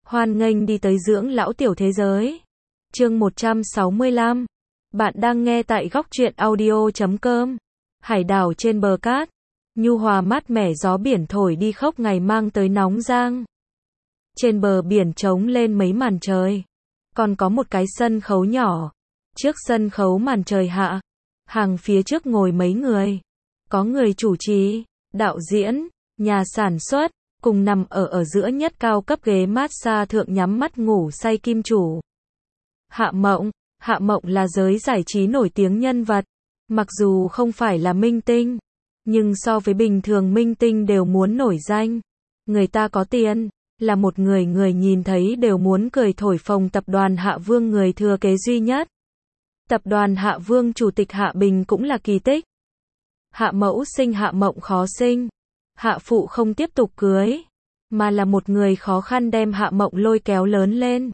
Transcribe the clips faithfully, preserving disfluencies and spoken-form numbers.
Hoan nghênh đi tới dưỡng lão tiểu thế giới. Chương một trăm sáu mươi lăm. Bạn đang nghe tại góc truyện audio chấm com. Hải đảo trên bờ cát. Nhu hòa mát mẻ gió biển thổi đi khốc ngày mang tới nóng giang. Trên bờ biển trống lên mấy màn trời. Còn có một cái sân khấu nhỏ. Trước sân khấu màn trời hạ. Hàng phía trước ngồi mấy người. Có người chủ trì, đạo diễn, nhà sản xuất. Cùng nằm ở ở giữa nhất cao cấp ghế massage thượng nhắm mắt ngủ say kim chủ. Hạ Mộng. Hạ Mộng là giới giải trí nổi tiếng nhân vật. Mặc dù không phải là minh tinh, nhưng so với bình thường minh tinh đều muốn nổi danh. Người ta có tiền, là một người người nhìn thấy đều muốn cười thổi phồng tập đoàn Hạ Vương người thừa kế duy nhất. Tập đoàn Hạ Vương chủ tịch Hạ Bình cũng là kỳ tích. Hạ Mẫu sinh Hạ Mộng khó sinh. Hạ Phụ không tiếp tục cưới, mà là một người khó khăn đem Hạ Mộng lôi kéo lớn lên.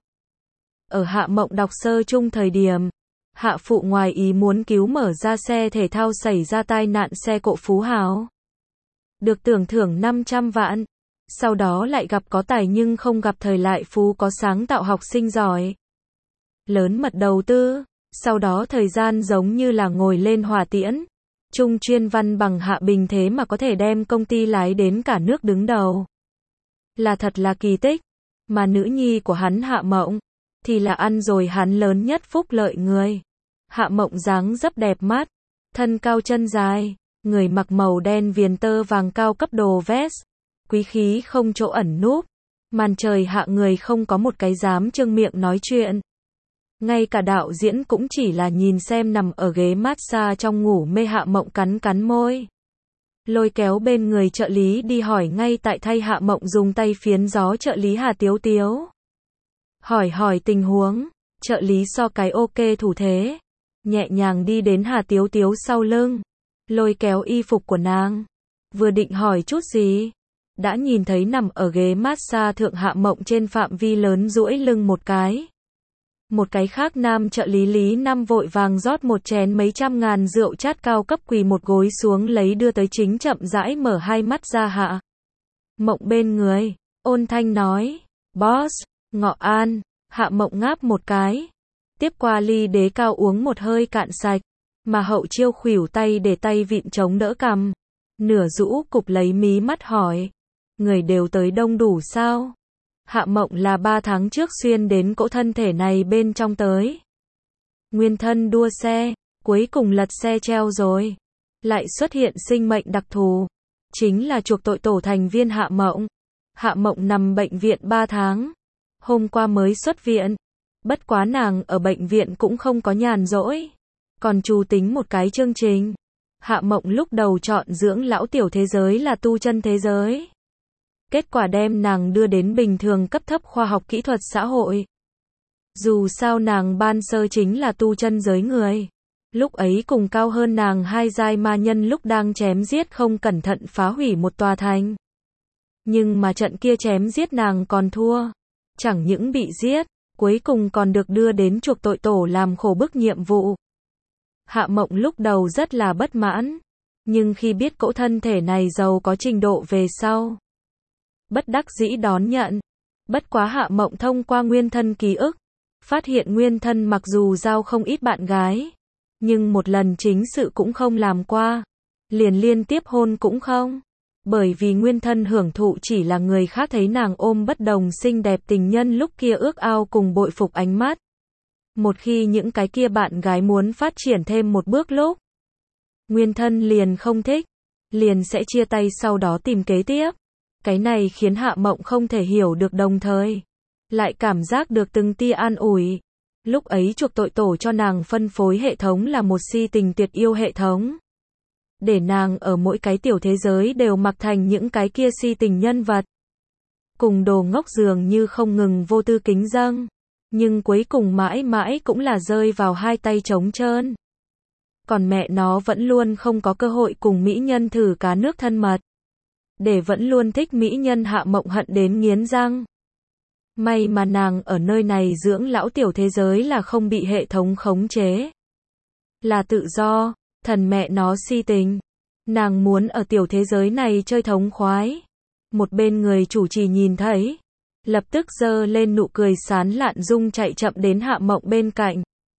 Ở Hạ Mộng đọc sơ chung thời điểm, Hạ Phụ ngoài ý muốn cứu mở ra xe thể thao xảy ra tai nạn xe cộ phú hào. Được tưởng thưởng năm trăm vạn. Sau đó lại gặp có tài nhưng không gặp thời lại phú có sáng tạo học sinh giỏi. Lớn mật đầu tư, sau đó thời gian giống như là ngồi lên hỏa tiễn. Trung chuyên văn bằng Hạ Bình thế mà có thể đem công ty lái đến cả nước đứng đầu. Là thật là kỳ tích. Mà nữ nhi của hắn Hạ Mộng, thì là ăn rồi hắn lớn nhất phúc lợi người. Hạ Mộng dáng dấp đẹp mắt, thân cao chân dài, người mặc màu đen viền tơ vàng cao cấp đồ vest, quý khí không chỗ ẩn núp. Màn trời hạ người không có một cái dám trương miệng nói chuyện. Ngay cả đạo diễn cũng chỉ là nhìn xem nằm ở ghế massage trong ngủ mê Hạ Mộng cắn cắn môi. Lôi kéo bên người trợ lý đi hỏi ngay tại thay Hạ Mộng dùng tay phiến gió trợ lý Hà Tiếu Tiếu. Hỏi hỏi tình huống, trợ lý so cái ok thủ thế. Nhẹ nhàng đi đến Hà Tiếu Tiếu sau lưng. Lôi kéo y phục của nàng. Vừa định hỏi chút gì. Đã nhìn thấy nằm ở ghế massage thượng Hạ Mộng trên phạm vi lớn duỗi lưng một cái. Một cái khác nam trợ lý Lý Năm vội vàng rót một chén mấy trăm ngàn rượu chát cao cấp quỳ một gối xuống lấy đưa tới chính chậm rãi mở hai mắt ra Hạ Mộng bên người, ôn thanh nói, boss, ngọ an. Hạ Mộng ngáp một cái, tiếp qua ly đế cao uống một hơi cạn sạch, mà hậu chiêu khuỷu tay để tay vịn chống đỡ cằm, nửa rũ cụp lấy mí mắt hỏi, người đều tới đông đủ sao? Hạ Mộng là ba tháng trước xuyên đến cỗ thân thể này bên trong tới. Nguyên thân đua xe, cuối cùng lật xe treo rồi. Lại xuất hiện sinh mệnh đặc thù. Chính là chuộc tội tổ thành viên Hạ Mộng. Hạ Mộng nằm bệnh viện ba tháng. Hôm qua mới xuất viện. Bất quá nàng ở bệnh viện cũng không có nhàn rỗi. Còn chủ tính một cái chương trình. Hạ Mộng lúc đầu chọn dưỡng lão tiểu thế giới là tu chân thế giới. Kết quả đem nàng đưa đến bình thường cấp thấp khoa học kỹ thuật xã hội. Dù sao nàng ban sơ chính là tu chân giới người. Lúc ấy cùng cao hơn nàng hai giai ma nhân lúc đang chém giết không cẩn thận phá hủy một tòa thành. Nhưng mà trận kia chém giết nàng còn thua. Chẳng những bị giết, cuối cùng còn được đưa đến chuộc tội tổ làm khổ bức nhiệm vụ. Hạ Mộng lúc đầu rất là bất mãn. Nhưng khi biết cỗ thân thể này giàu có trình độ về sau, bất đắc dĩ đón nhận. Bất quá Hạ Mộng thông qua nguyên thân ký ức, phát hiện nguyên thân mặc dù giao không ít bạn gái, nhưng một lần chính sự cũng không làm qua, liền liên tiếp hôn cũng không. Bởi vì nguyên thân hưởng thụ chỉ là người khác thấy nàng ôm bất đồng xinh đẹp tình nhân lúc kia ước ao cùng bội phục ánh mắt. Một khi những cái kia bạn gái muốn phát triển thêm một bước lúc, nguyên thân liền không thích, liền sẽ chia tay sau đó tìm kế tiếp. Cái này khiến Hạ Mộng không thể hiểu được đồng thời. Lại cảm giác được từng tia an ủi. Lúc ấy chuộc tội tổ cho nàng phân phối hệ thống là một si tình tuyệt yêu hệ thống. Để nàng ở mỗi cái tiểu thế giới đều mặc thành những cái kia si tình nhân vật. Cùng đồ ngốc dường như không ngừng vô tư kính dâng. Nhưng cuối cùng mãi mãi cũng là rơi vào hai tay trống trơn. Còn mẹ nó vẫn luôn không có cơ hội cùng mỹ nhân thử cá nước thân mật. Để vẫn luôn thích mỹ nhân Hạ Mộng hận đến nghiến răng. May mà nàng ở nơi này dưỡng lão tiểu thế giới là không bị hệ thống khống chế. Là tự do, thần mẹ nó si tình. Nàng muốn ở tiểu thế giới này chơi thống khoái. Một bên người chủ trì nhìn thấy. lập tức giơ lên nụ cười sán lạn Dung chạy chậm đến Hạ Mộng bên cạnh.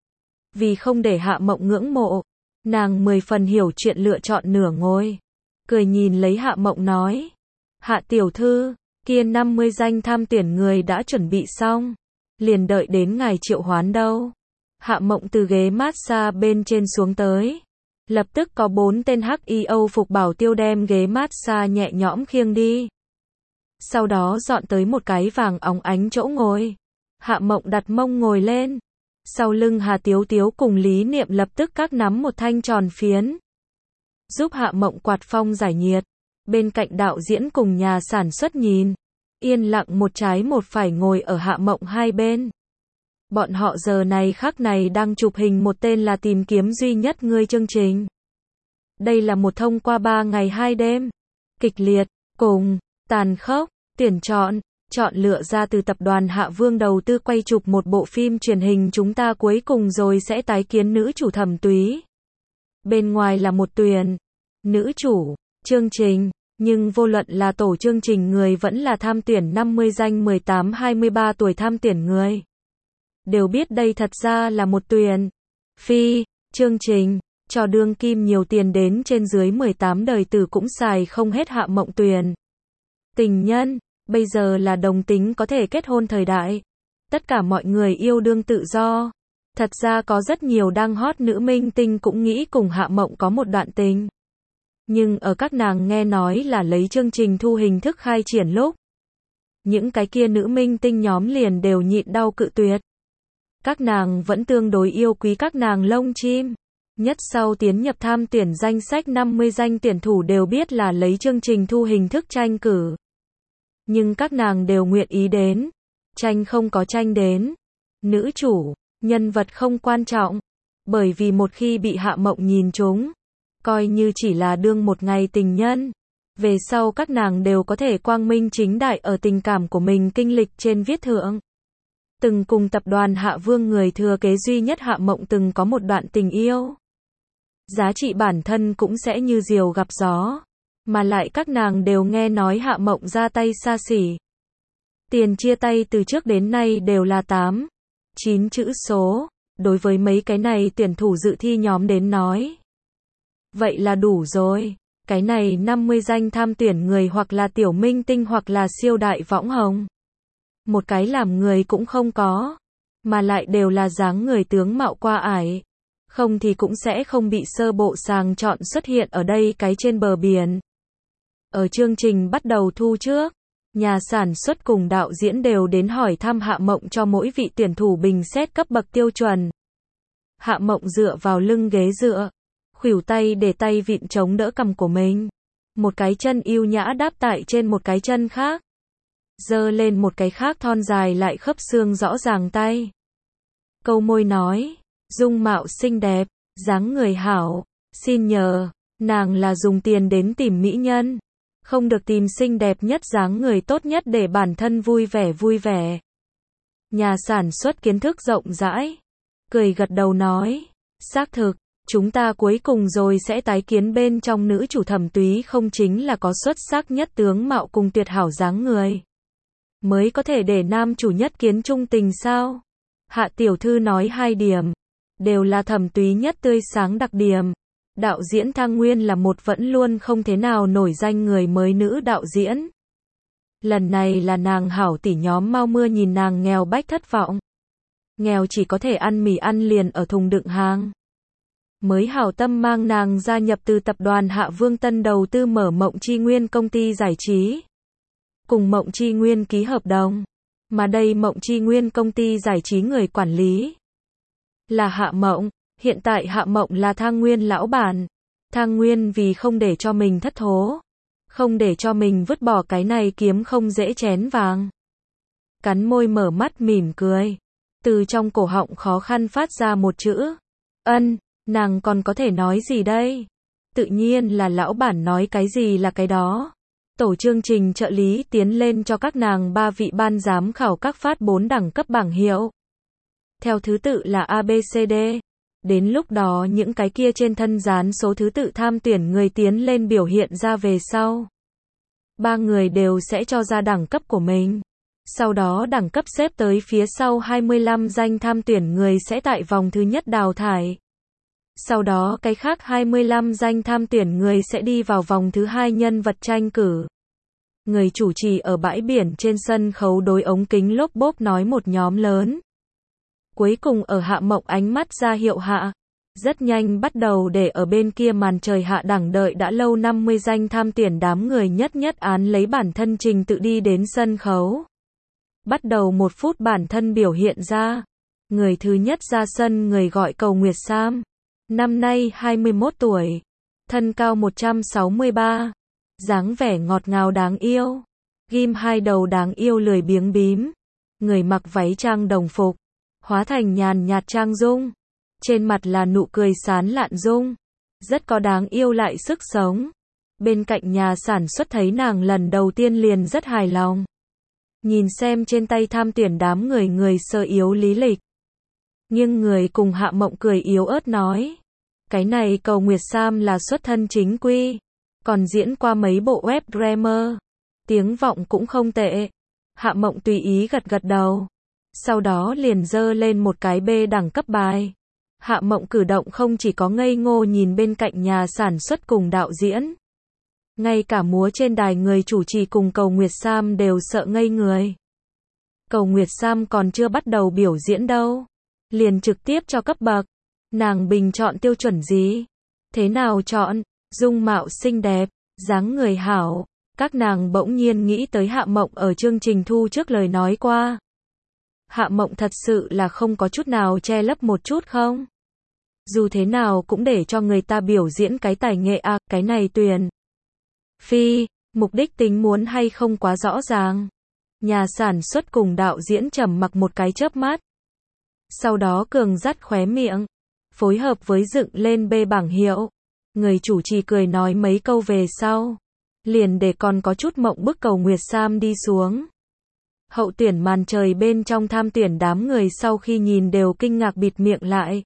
Vì không để Hạ Mộng ngưỡng mộ, nàng mười phần hiểu chuyện lựa chọn nửa ngồi. Cười nhìn lấy Hạ Mộng nói. Hạ tiểu thư, kia năm mươi danh tham tuyển người đã chuẩn bị xong. Liền đợi đến ngài triệu hoán đâu. Hạ Mộng từ ghế massage bên trên xuống tới. Lập tức có bốn tên hắc y Âu phục bảo tiêu đem ghế massage nhẹ nhõm khiêng đi. Sau đó dọn tới một cái vàng óng ánh chỗ ngồi. Hạ Mộng đặt mông ngồi lên. Sau lưng Hà Tiếu Tiếu cùng Lý Niệm lập tức các nắm một thanh tròn phiến. Giúp Hạ Mộng quạt phong giải nhiệt. Bên cạnh đạo diễn cùng nhà sản xuất nhìn. Yên lặng một trái một phải ngồi ở Hạ Mộng hai bên. Bọn họ giờ này khắc này đang chụp hình một tên là tìm kiếm duy nhất ngươi chương trình. Đây là một thông qua ba ngày hai đêm. Kịch liệt, cùng, tàn khốc, tuyển chọn, chọn lựa ra từ tập đoàn Hạ Vương đầu tư quay chụp một bộ phim truyền hình chúng ta cuối cùng rồi sẽ tái kiến nữ chủ Thẩm Túy. Bên ngoài là một tuyển, nữ chủ, chương trình, nhưng vô luận là tổ chương trình người vẫn là tham tuyển năm mươi danh mười tám hai mươi ba tuổi tham tuyển người. Đều biết đây thật ra là một tuyển, phi, chương trình, cho đương kim nhiều tiền đến trên dưới mười tám đời tử cũng xài không hết Hạ Mộng tuyển. Tình nhân, bây giờ là đồng tính có thể kết hôn thời đại. Tất cả mọi người yêu đương tự do. Thật ra có rất nhiều đang hot nữ minh tinh cũng nghĩ cùng Hạ Mộng có một đoạn tình. Nhưng ở các nàng nghe nói là lấy chương trình thu hình thức khai triển lúc. Những cái kia nữ minh tinh nhóm liền đều nhịn đau cự tuyệt. Các nàng vẫn tương đối yêu quý các nàng lông chim. Nhất sau tiến nhập tham tuyển danh sách năm mươi danh tuyển thủ đều biết là lấy chương trình thu hình thức tranh cử. Nhưng các nàng đều nguyện ý đến. Tranh không có tranh đến. Nữ chủ, nhân vật không quan trọng. Bởi vì một khi bị Hạ Mộng nhìn trúng, coi như chỉ là đương một ngày tình nhân. Về sau các nàng đều có thể quang minh chính đại ở tình cảm của mình kinh lịch trên viết thượng. Từng cùng tập đoàn Hạ Vương người thừa kế duy nhất Hạ Mộng từng có một đoạn tình yêu. Giá trị bản thân cũng sẽ như diều gặp gió. Mà lại các nàng đều nghe nói Hạ Mộng ra tay xa xỉ. Tiền chia tay từ trước đến nay đều là tám, chín chữ số. Đối với mấy cái này tuyển thủ dự thi nhóm đến nói. Vậy là đủ rồi. Cái này năm mươi danh tham tuyển người hoặc là tiểu minh tinh hoặc là siêu đại võng hồng. Một cái làm người cũng không có. Mà lại đều là dáng người tướng mạo qua ải. Không thì cũng sẽ không bị sơ bộ sàng chọn xuất hiện ở đây cái trên bờ biển. Ở chương trình bắt đầu thu trước, nhà sản xuất cùng đạo diễn đều đến hỏi thăm Hạ Mộng cho mỗi vị tuyển thủ bình xét cấp bậc tiêu chuẩn. Hạ Mộng dựa vào lưng ghế dựa, khuỷu tay để tay vịn chống đỡ cằm của mình. Một cái chân yêu nhã đáp tại trên một cái chân khác. Giơ lên một cái khác thon dài lại khớp xương rõ ràng tay. Câu môi nói, dung mạo xinh đẹp, dáng người hảo, xin nhờ, nàng là dùng tiền đến tìm mỹ nhân. Không được tìm xinh đẹp nhất dáng người tốt nhất để bản thân vui vẻ vui vẻ. Nhà sản xuất kiến thức rộng rãi. Cười gật đầu nói. Xác thực, chúng ta cuối cùng rồi sẽ tái kiến bên trong nữ chủ Thẩm Túy không chính là có xuất sắc nhất tướng mạo cùng tuyệt hảo dáng người. Mới có thể để nam chủ nhất kiến trung tình sao? Hạ tiểu thư nói hai điểm. Đều là Thẩm Túy nhất tươi sáng đặc điểm. Đạo diễn Thang Nguyên là một vẫn luôn không thế nào nổi danh người mới nữ đạo diễn. Lần này là nàng hảo tỷ nhóm mau mưa nhìn nàng nghèo bách thất vọng. Nghèo chỉ có thể ăn mì ăn liền ở thùng đựng hàng. Mới hảo tâm mang nàng gia nhập từ tập đoàn Hạ Vương Tân đầu tư mở Mộng Chi Nguyên công ty giải trí. Cùng Mộng Chi Nguyên ký hợp đồng. Mà đây Mộng Chi Nguyên công ty giải trí người quản lý là Hạ Mộng. Hiện tại Hạ Mộng là Thang Nguyên lão bản. Thang Nguyên vì không để cho mình thất thố, không để cho mình vứt bỏ cái này kiếm không dễ chén vàng. Cắn môi mở mắt mỉm cười. Từ trong cổ họng khó khăn phát ra một chữ. Ân, nàng còn có thể nói gì đây? Tự nhiên là lão bản nói cái gì là cái đó. Tổ chương trình trợ lý tiến lên cho các nàng ba vị ban giám khảo các phát bốn đẳng cấp bảng hiệu. Theo thứ tự là A B C D. Đến lúc đó những cái kia trên thân dán số thứ tự tham tuyển người tiến lên biểu hiện ra về sau. Ba người đều sẽ cho ra đẳng cấp của mình. Sau đó đẳng cấp xếp tới phía sau hai mươi lăm danh tham tuyển người sẽ tại vòng thứ nhất đào thải. Sau đó cái khác hai mươi lăm danh tham tuyển người sẽ đi vào vòng thứ hai nhân vật tranh cử. Người chủ trì ở bãi biển trên sân khấu đối ống kính lốp bốp nói một nhóm lớn. Cuối cùng ở Hạ Mộng ánh mắt ra hiệu hạ. Rất nhanh bắt đầu để ở bên kia màn trời hạ đẳng đợi đã lâu năm mươi danh tham tuyển đám người nhất nhất án lấy bản thân trình tự đi đến sân khấu. Bắt đầu một phút bản thân biểu hiện ra. Người thứ nhất ra sân người gọi Cầu Nguyệt Sam. Năm nay hai mươi mốt tuổi. Thân cao một trăm sáu mươi ba. Dáng vẻ ngọt ngào đáng yêu. Ghim hai đầu đáng yêu lười biếng bím. Người mặc váy trang đồng phục. Hóa thành nhàn nhạt trang dung. Trên mặt là nụ cười sán lạn dung. Rất có đáng yêu lại sức sống. Bên cạnh nhà sản xuất thấy nàng lần đầu tiên liền rất hài lòng. Nhìn xem trên tay tham tuyển đám người người sơ yếu lý lịch. Nhưng người cùng Hạ Mộng cười yếu ớt nói. Cái này Cầu Nguyệt Sam là xuất thân chính quy. Còn diễn qua mấy bộ web drama. Tiếng vọng cũng không tệ. Hạ Mộng tùy ý gật gật đầu. Sau đó liền dơ lên một cái B đẳng cấp bài. Hạ Mộng cử động không chỉ có ngây ngô nhìn bên cạnh nhà sản xuất cùng đạo diễn. Ngay cả múa trên đài người chủ trì cùng Cầu Nguyệt Sam đều sợ ngây người. Cầu Nguyệt Sam còn chưa bắt đầu biểu diễn đâu. Liền trực tiếp cho cấp bậc. Nàng bình chọn tiêu chuẩn gì? Thế nào chọn? Dung mạo xinh đẹp, dáng người hảo. Các nàng bỗng nhiên nghĩ tới Hạ Mộng ở chương trình thu trước lời nói qua. Hạ Mộng thật sự là không có chút nào che lấp một chút không? Dù thế nào cũng để cho người ta biểu diễn cái tài nghệ à, cái này tuyền. Phi, mục đích tính muốn hay không quá rõ ràng. Nhà sản xuất cùng đạo diễn trầm mặc một cái chớp mắt. Sau đó cường dắt khóe miệng. Phối hợp với dựng lên B bảng hiệu. Người chủ trì cười nói mấy câu về sau. Liền để còn có chút mộng bức Cầu Nguyệt Sam đi xuống. Hậu tuyển màn trời bên trong tham tuyển đám người sau khi nhìn đều kinh ngạc bịt miệng lại.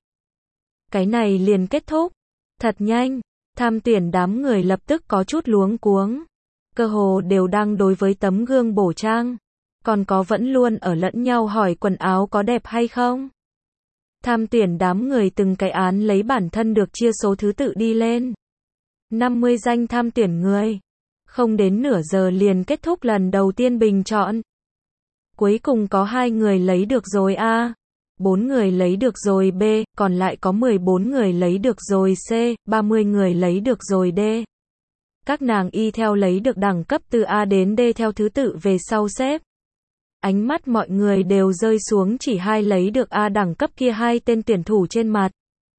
Cái này liền kết thúc. Thật nhanh. Tham tuyển đám người lập tức có chút luống cuống. Cơ hồ đều đang đối với tấm gương bổ trang. Còn có vẫn luôn ở lẫn nhau hỏi quần áo có đẹp hay không. Tham tuyển đám người từng cái án lấy bản thân được chia số thứ tự đi lên. năm mươi danh tham tuyển người. Không đến nửa giờ liền kết thúc lần đầu tiên bình chọn. Cuối cùng có hai người lấy được rồi A. bốn người lấy được rồi B, còn lại có mười bốn người lấy được rồi C, ba mươi người lấy được rồi D. Các nàng y theo lấy được đẳng cấp từ A đến D theo thứ tự về sau xếp. Ánh mắt mọi người đều rơi xuống chỉ hai lấy được A đẳng cấp kia hai tên tuyển thủ trên mặt.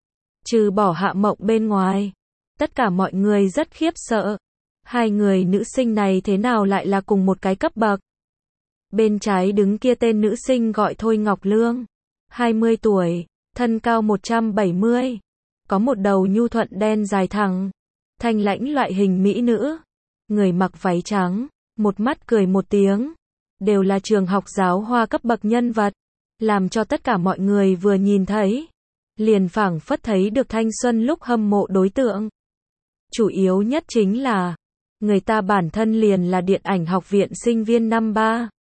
Trừ bỏ Hạ Mộng bên ngoài. Tất cả mọi người rất khiếp sợ. Hai người nữ sinh này thế nào lại là cùng một cái cấp bậc. Bên trái đứng kia tên nữ sinh gọi Thôi Ngọc Lương. hai mươi tuổi, thân cao một trăm bảy mươi. Có một đầu nhu thuận đen dài thẳng. Thanh lãnh loại hình mỹ nữ. Người mặc váy trắng, một mắt cười một tiếng. Đều là trường học giáo hoa cấp bậc nhân vật. Làm cho tất cả mọi người vừa nhìn thấy. Liền phảng phất thấy được thanh xuân lúc hâm mộ đối tượng. Chủ yếu nhất chính là. Người ta bản thân liền là điện ảnh học viện sinh viên năm ba.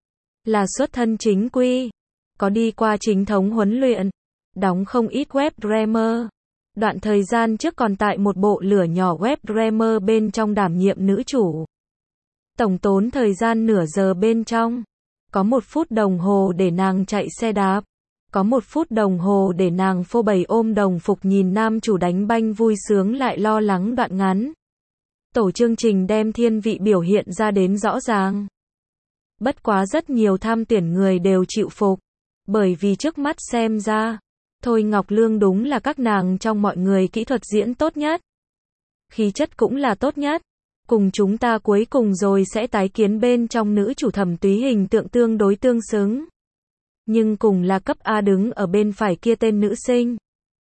Là xuất thân chính quy. Có đi qua chính thống huấn luyện. Đóng không ít web drama. Đoạn thời gian trước còn tại một bộ lửa nhỏ web drama bên trong đảm nhiệm nữ chủ. Tổng tốn thời gian nửa giờ bên trong. Có một phút đồng hồ để nàng chạy xe đạp. Có một phút đồng hồ để nàng phô bày ôm đồng phục nhìn nam chủ đánh banh vui sướng lại lo lắng đoạn ngắn. Tổ chương trình đem thiên vị biểu hiện ra đến rõ ràng. Bất quá rất nhiều tham tuyển người đều chịu phục. Bởi vì trước mắt xem ra, Thôi Ngọc Lương đúng là các nàng trong mọi người kỹ thuật diễn tốt nhất. Khí chất cũng là tốt nhất. Cùng chúng ta cuối cùng rồi sẽ tái kiến bên trong nữ chủ Thẩm Túy hình tượng tương đối tương xứng. Nhưng cùng là cấp A đứng ở bên phải kia tên nữ sinh.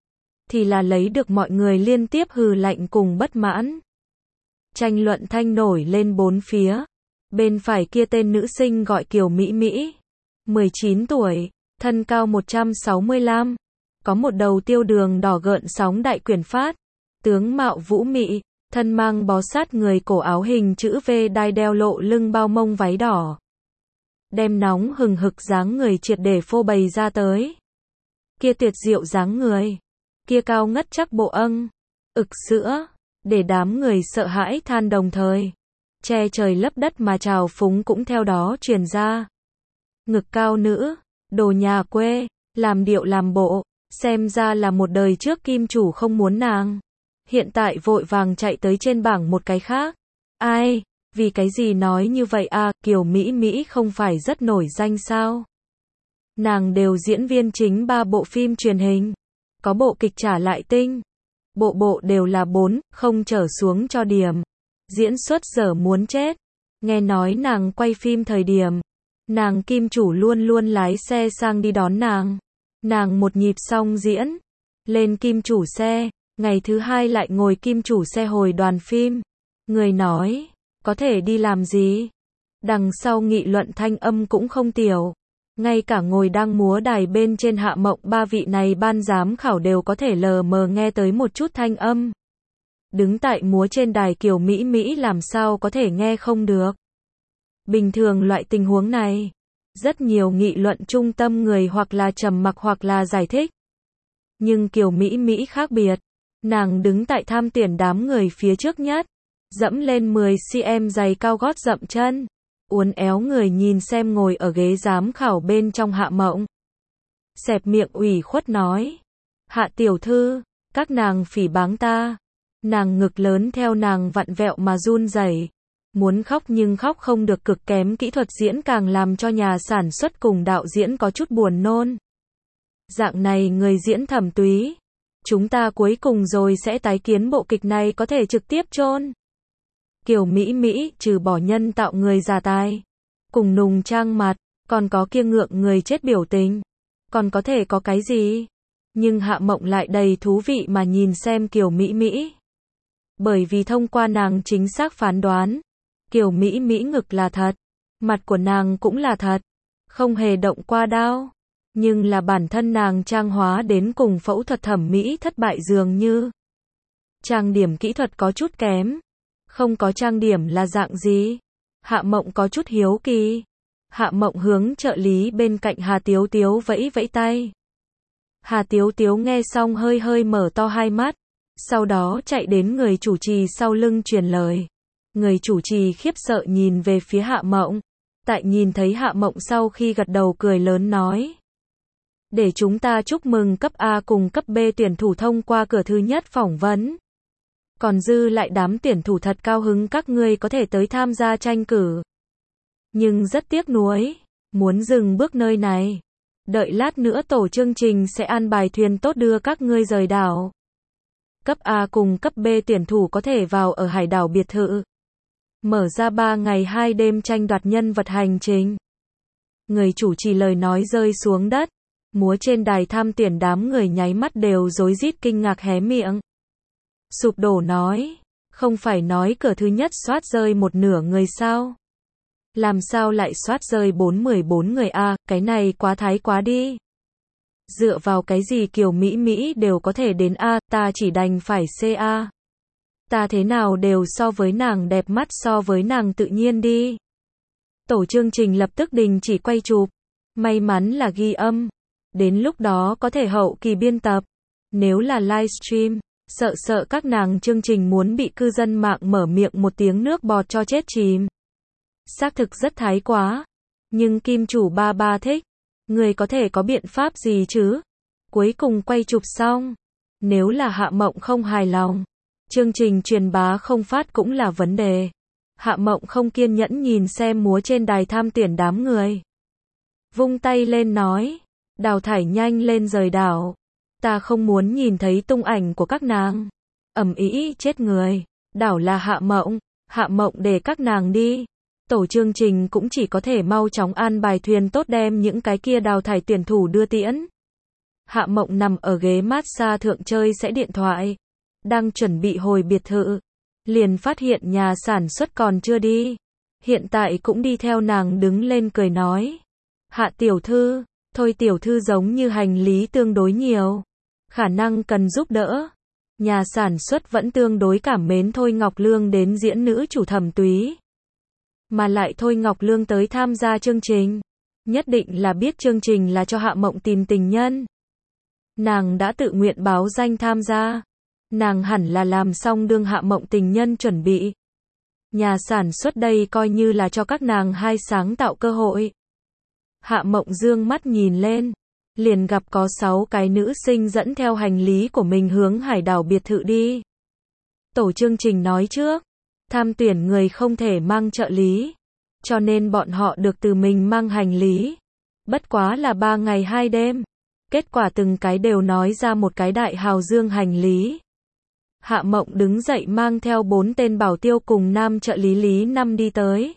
Thì là lấy được mọi người liên tiếp hừ lạnh cùng bất mãn. Tranh luận thanh nổi lên bốn phía. Bên phải kia tên nữ sinh gọi Kiều Mỹ Mỹ. mười chín tuổi, thân cao một trăm sáu mươi lăm. Có một đầu tiêu đường đỏ gợn sóng đại quyển phát. Tướng mạo vũ mị, thân mang bó sát người cổ áo hình chữ V đai đeo lộ lưng bao mông váy đỏ. đem nóng hừng hực dáng người triệt để phô bày ra tới. Kia tuyệt diệu dáng người, kia cao ngất chắc bộ âng, ực sữa, để đám người sợ hãi than đồng thời. Che trời lấp đất mà trào phúng cũng theo đó truyền ra. Ngực cao nữ, đồ nhà quê, làm điệu làm bộ, xem ra là một đời trước kim chủ không muốn nàng. Hiện tại vội vàng chạy tới trên bảng một cái khác. Ai, vì cái gì nói như vậy à, Kiều Mỹ Mỹ không phải rất nổi danh sao? Nàng đều diễn viên chính ba bộ phim truyền hình, có bộ kịch Trả lại tinh. Bộ bộ đều là bốn, không trở xuống cho điểm. Diễn xuất dở muốn chết. Nghe nói nàng quay phim thời điểm, nàng kim chủ luôn luôn lái xe sang đi đón nàng. Nàng một nhịp xong diễn, lên kim chủ xe, ngày thứ hai lại ngồi kim chủ xe hồi đoàn phim. Người nói, có thể đi làm gì? Đằng sau nghị luận thanh âm cũng không tiểu. Ngay cả ngồi đang múa đài bên trên Hạ Mộng ba vị này ban giám khảo đều có thể lờ mờ nghe tới một chút thanh âm. Đứng tại múa trên đài Kiều Mỹ Mỹ làm sao có thể nghe không được. Bình thường loại tình huống này, rất nhiều nghị luận trung tâm người hoặc là trầm mặc hoặc là giải thích. Nhưng Kiều Mỹ Mỹ khác biệt, nàng đứng tại tham tuyển đám người phía trước nhất, dẫm lên mười xăng-ti-mét giày cao gót dậm chân, uốn éo người nhìn xem ngồi ở ghế giám khảo bên trong Hạ Mộng. Xẹp miệng ủy khuất nói, Hạ tiểu thư, các nàng phỉ báng ta. Nàng ngực lớn theo nàng vặn vẹo mà run rẩy, muốn khóc nhưng khóc không được, cực kém kỹ thuật diễn càng làm cho nhà sản xuất cùng đạo diễn có chút buồn nôn. Dạng này người diễn thẩm túy, chúng ta cuối cùng rồi sẽ tái kiến bộ kịch này có thể trực tiếp chôn. Kiều Mỹ Mỹ trừ bỏ nhân tạo người giả tài, cùng nùng trang mặt, còn có kia ngượng người chết biểu tình, còn có thể có cái gì? Nhưng Hạ Mộng lại đầy thú vị mà nhìn xem Kiều Mỹ Mỹ. Bởi vì thông qua nàng chính xác phán đoán, Kiều Mỹ Mỹ ngực là thật, mặt của nàng cũng là thật, không hề động qua đao. Nhưng là bản thân nàng trang hóa đến cùng phẫu thuật thẩm mỹ thất bại dường như. Trang điểm kỹ thuật có chút kém. Không có trang điểm là dạng gì? Hạ Mộng có chút hiếu kỳ. Hạ Mộng hướng trợ lý bên cạnh Hà Tiếu Tiếu vẫy vẫy tay. Hà Tiếu Tiếu nghe xong hơi hơi mở to hai mắt. Sau đó chạy đến người chủ trì sau lưng truyền lời. Người chủ trì khiếp sợ nhìn về phía Hạ Mộng. Tại nhìn thấy Hạ Mộng sau khi gật đầu cười lớn nói. Để chúng ta chúc mừng cấp A cùng cấp B tuyển thủ thông qua cửa thứ nhất phỏng vấn. Còn dư lại đám tuyển thủ thật cao hứng các ngươi có thể tới tham gia tranh cử. Nhưng rất tiếc nuối, muốn dừng bước nơi này. Đợi lát nữa tổ chương trình sẽ an bài thuyền tốt đưa các ngươi rời đảo. Cấp A cùng cấp B tuyển thủ có thể vào ở hải đảo biệt thự. Mở ra ba ngày hai đêm tranh đoạt nhân vật hành trình. Người chủ trì lời nói rơi xuống đất. Múa trên đài tham tuyển đám người nháy mắt đều rối rít kinh ngạc hé miệng. Sụp đổ nói, không phải nói cửa thứ nhất soát rơi một nửa người sao? Làm sao lại soát rơi bốn mười bốn người a, à, cái này quá thái quá đi. Dựa vào cái gì Kiều Mỹ Mỹ đều có thể đến A, ta chỉ đành phải C A. Ta thế nào đều so với nàng đẹp mắt so với nàng tự nhiên đi. Tổ chương trình lập tức đình chỉ quay chụp. May mắn là ghi âm. Đến lúc đó có thể hậu kỳ biên tập. Nếu là livestream, sợ sợ các nàng chương trình muốn bị cư dân mạng mở miệng một tiếng nước bọt cho chết chìm. Xác thực rất thái quá. Nhưng kim chủ ba ba thích. Người có thể có biện pháp gì chứ? Cuối cùng quay chụp xong. Nếu là Hạ Mộng không hài lòng, chương trình truyền bá không phát cũng là vấn đề. Hạ Mộng không kiên nhẫn nhìn xem múa trên đài tham tuyển đám người. Vung tay lên nói. Đào thải nhanh lên rời đảo. Ta không muốn nhìn thấy tung ảnh của các nàng. Ầm ĩ chết người. Đảo là Hạ Mộng. Hạ Mộng để các nàng đi. Tổ chương trình cũng chỉ có thể mau chóng an bài thuyền tốt đem những cái kia đào thải tuyển thủ đưa tiễn. Hạ Mộng nằm ở ghế massage thượng chơi sẽ điện thoại. Đang chuẩn bị hồi biệt thự. Liền phát hiện nhà sản xuất còn chưa đi. Hiện tại cũng đi theo nàng đứng lên cười nói. Hạ tiểu thư, thôi tiểu thư giống như hành lý tương đối nhiều. Khả năng cần giúp đỡ. Nhà sản xuất vẫn tương đối cảm mến Thôi Ngọc Lương đến diễn nữ chủ Thẩm Túy. Mà lại Thôi Ngọc Lương tới tham gia chương trình. Nhất định là biết chương trình là cho Hạ Mộng tìm tình nhân. Nàng đã tự nguyện báo danh tham gia. Nàng hẳn là làm xong đương Hạ Mộng tình nhân chuẩn bị. Nhà sản xuất đây coi như là cho các nàng hai sáng tạo cơ hội. Hạ Mộng dương mắt nhìn lên, liền gặp có sáu cái nữ sinh dẫn theo hành lý của mình hướng hải đảo biệt thự đi. Tổ chương trình nói trước, tham tuyển người không thể mang trợ lý, cho nên bọn họ được từ mình mang hành lý. Bất quá là ba ngày hai đêm. Kết quả từng cái đều nói ra một cái đại hào dương hành lý. Hạ Mộng đứng dậy mang theo bốn tên bảo tiêu cùng nam trợ lý Lý Năm đi tới.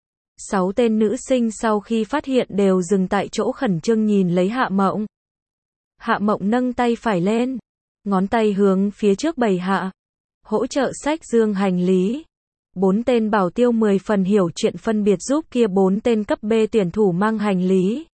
Sáu tên nữ sinh sau khi phát hiện đều dừng tại chỗ khẩn trương nhìn lấy Hạ Mộng. Hạ Mộng nâng tay phải lên, ngón tay hướng phía trước bày hạ, hỗ trợ xách dương hành lý. Bốn tên bảo tiêu mười phần hiểu chuyện phân biệt giúp kia bốn tên cấp B tuyển thủ mang hành lý.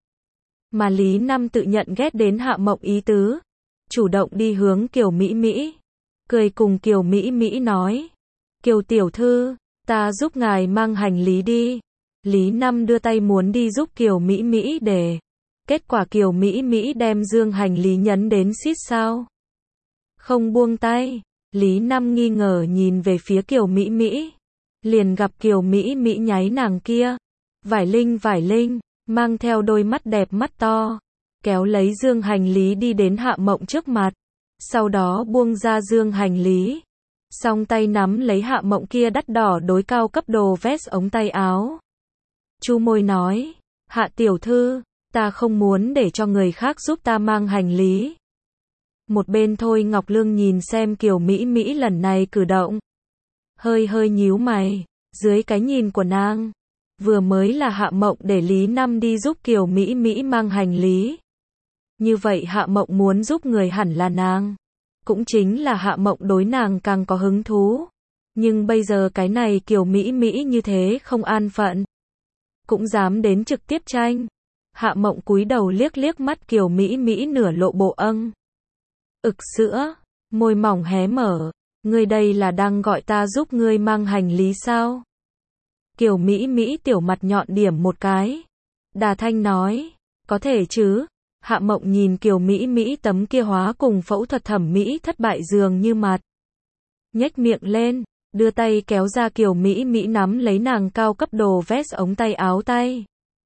Mà Lý Năm tự nhận ghét đến Hạ Mộng ý tứ, chủ động đi hướng Kiều Mỹ Mỹ, cười cùng Kiều Mỹ Mỹ nói: "Kiều tiểu thư, ta giúp ngài mang hành lý đi." Lý Năm đưa tay muốn đi giúp Kiều Mỹ Mỹ để, kết quả Kiều Mỹ Mỹ đem dương hành lý nhấn đến xít sao, không buông tay. Lý Năm nghi ngờ nhìn về phía Kiều Mỹ Mỹ, liền gặp Kiều Mỹ Mỹ nháy nàng kia, vải linh vải linh, mang theo đôi mắt đẹp mắt to, kéo lấy dương hành lý đi đến Hạ Mộng trước mặt, sau đó buông ra dương hành lý, song tay nắm lấy Hạ Mộng kia đắt đỏ đối cao cấp đồ vest ống tay áo. Chu môi nói: "Hạ tiểu thư, ta không muốn để cho người khác giúp ta mang hành lý." Một bên Thôi Ngọc Lương nhìn xem Kiều Mỹ Mỹ lần này cử động, hơi hơi nhíu mày, dưới cái nhìn của nàng, vừa mới là Hạ Mộng để Lý Năm đi giúp Kiều Mỹ Mỹ mang hành lý. Như vậy Hạ Mộng muốn giúp người hẳn là nàng, cũng chính là Hạ Mộng đối nàng càng có hứng thú. Nhưng bây giờ cái này Kiều Mỹ Mỹ như thế không an phận, cũng dám đến trực tiếp tranh. Hạ Mộng cúi đầu liếc liếc mắt Kiều Mỹ Mỹ nửa lộ bộ âng ực sữa, môi mỏng hé mở: "Ngươi đây là đang gọi ta giúp ngươi mang hành lý sao?" Kiều Mỹ Mỹ tiểu mặt nhọn điểm một cái, đà thanh nói: "Có thể chứ." Hạ Mộng nhìn Kiều Mỹ Mỹ tấm kia hóa cùng phẫu thuật thẩm mỹ thất bại dường như mặt, nhếch miệng lên, đưa tay kéo ra Kiều Mỹ Mỹ nắm lấy nàng cao cấp đồ vest ống tay áo tay.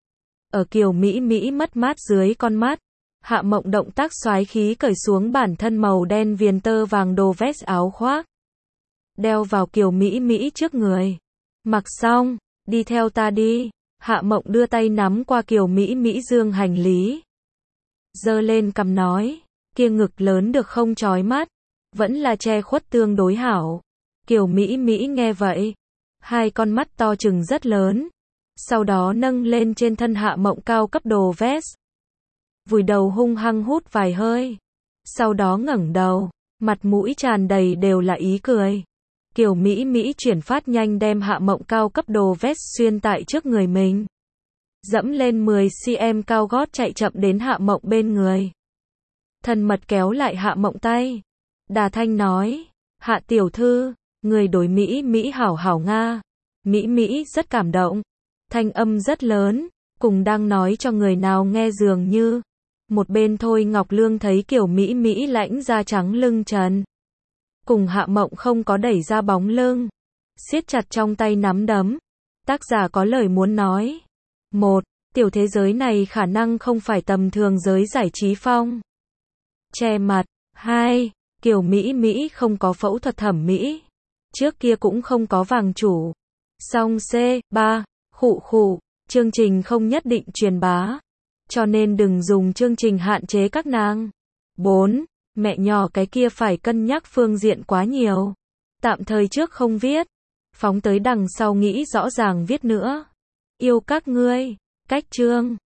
Ở Kiều Mỹ Mỹ mất mát dưới con mắt, Hạ Mộng động tác xoái khí cởi xuống bản thân màu đen viền tơ vàng đồ vest áo khoác, đeo vào Kiều Mỹ Mỹ trước người. "Mặc xong, đi theo ta đi." Hạ Mộng đưa tay nắm qua Kiều Mỹ Mỹ dương hành lý, giơ lên cằm nói: "Kia ngực lớn được không chói mắt, vẫn là che khuất tương đối hảo." Kiều Mỹ Mỹ nghe vậy, hai con mắt to trừng rất lớn, sau đó nâng lên trên thân Hạ Mộng cao cấp đồ vest, vùi đầu hung hăng hút vài hơi, sau đó ngẩng đầu, mặt mũi tràn đầy đều là ý cười. Kiều Mỹ Mỹ chuyển phát nhanh đem Hạ Mộng cao cấp đồ vest xuyên tại trước người mình, dẫm lên mười xăng-ti-mét cao gót chạy chậm đến Hạ Mộng bên người, thân mật kéo lại Hạ Mộng tay, đà thanh nói: "Hạ tiểu thư, người đối Mỹ Mỹ hảo hảo nga." Mỹ Mỹ rất cảm động, thanh âm rất lớn, cùng đang nói cho người nào nghe dường như. Một bên Thôi Ngọc Lương thấy Kiều Mỹ Mỹ lãnh da trắng lưng trần, cùng Hạ Mộng không có đẩy ra bóng lưng, siết chặt trong tay nắm đấm. Tác giả có lời muốn nói: một. Tiểu thế giới này khả năng không phải tầm thường giới giải trí phong che mặt. Hai. Kiều Mỹ Mỹ không có phẫu thuật thẩm mỹ, trước kia cũng không có vàng chủ. Song C. ba. Khụ khụ, chương trình không nhất định truyền bá, cho nên đừng dùng chương trình hạn chế các nàng. Bốn. Mẹ nhỏ cái kia phải cân nhắc phương diện quá nhiều, tạm thời trước không viết, phóng tới đằng sau nghĩ rõ ràng viết nữa. Yêu các ngươi. Cách chương